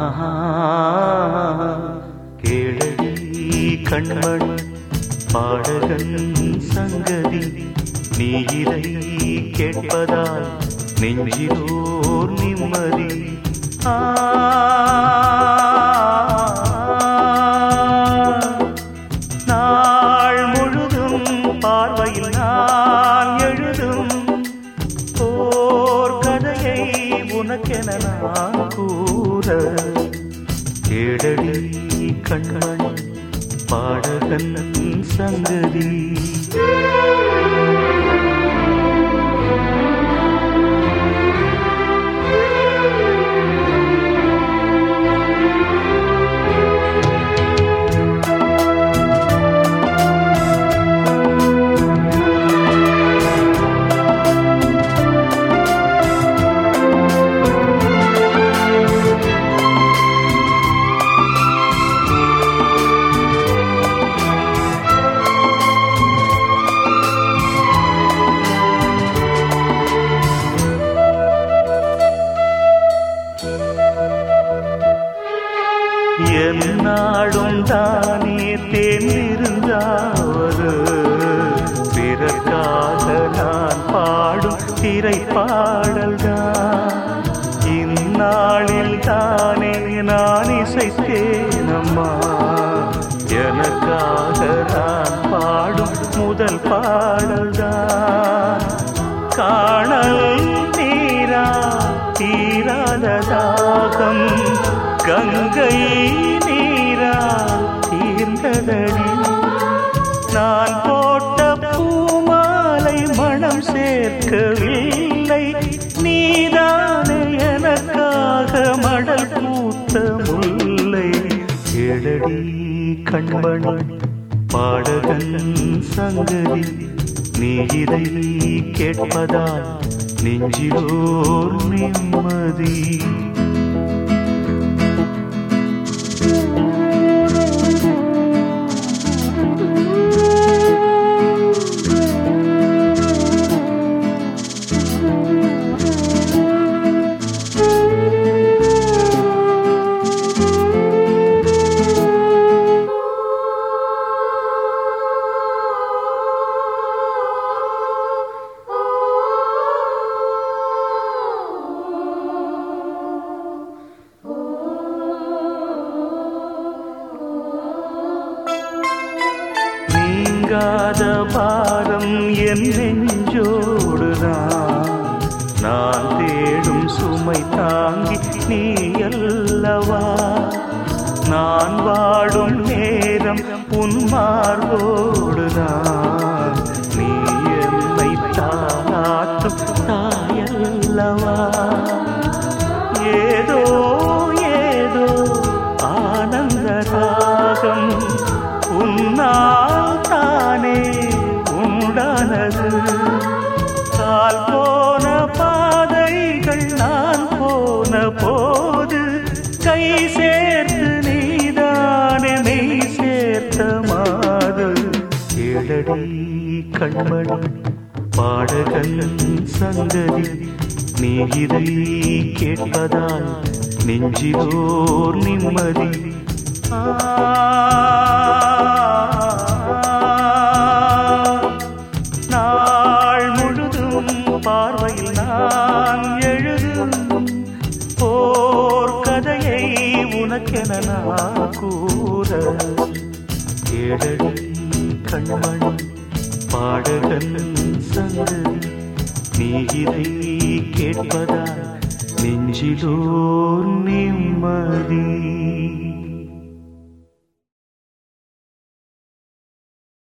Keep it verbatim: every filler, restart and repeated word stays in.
கேளடி கண்மண் பாடகன் சங்கதி, நீ இதை கேட்பதால் நெஞ்சிலோர் நிம்மதி. நாள் முழுதும் பார்வையில் நான் எழுதும் ஓர் கதையை உனக்கென நான் கூற. கேளடி கண்மண் பாடகன் சங்கதி. என்னாடும் தானே தேர்ந்திருந்தாவது, பிறக்காக நான் பாடும் திரைப்பாடல்தான். இந்நாளில் தானே நான் இசைத்தேனம்மா, எனக்காக நான் பாடும் முதல் பாடல்தான். காணல் நீரா தீராத தாகம், கங்கை நீரா தீர்ந்ததடி. நான் போட்ட பூமாலை மனம் சேர்க்கவில்லை, நீதானே எனக்காக மடல் பூத்த முல்லை. கேளடி கண்மண் பாடகன் சங்கதி, நீ இதை கேட்பதால் நெஞ்சிலோர் நிம்மதி. நீங்காத பாரம் என் நெஞ்சோடுதான், நான் தேடும் சுமை தாங்கி நீ அல்லவா. நான் வாடும் நேரம் உன் மார்போடுதான், நீ என்னை தாளாட்டும் தாயல்லவா. ஏதோ ஏதோ ஆனந்த ராகம் உன்னால் தானே உண்டானது. கால் போன பாதைகள் நான் போன போது, கை சேர்த்து நீதானே மெய் சேர்த்த மாது. கேளடி கண்மண் பாடகன் சங்கதி, நீ இதை கேட்பதால் நெஞ்சிலோர் நிம்மதி. நாள் முழுதும் பார்வையில் நான் எழுதும் ஓர் கதையை உனக்கென நான் கூற. கேளடி கண்மண் பாடகன் சங்கதி, நீ இதை கேட்பதால் நெஞ்சிலோர் நிம்மதி.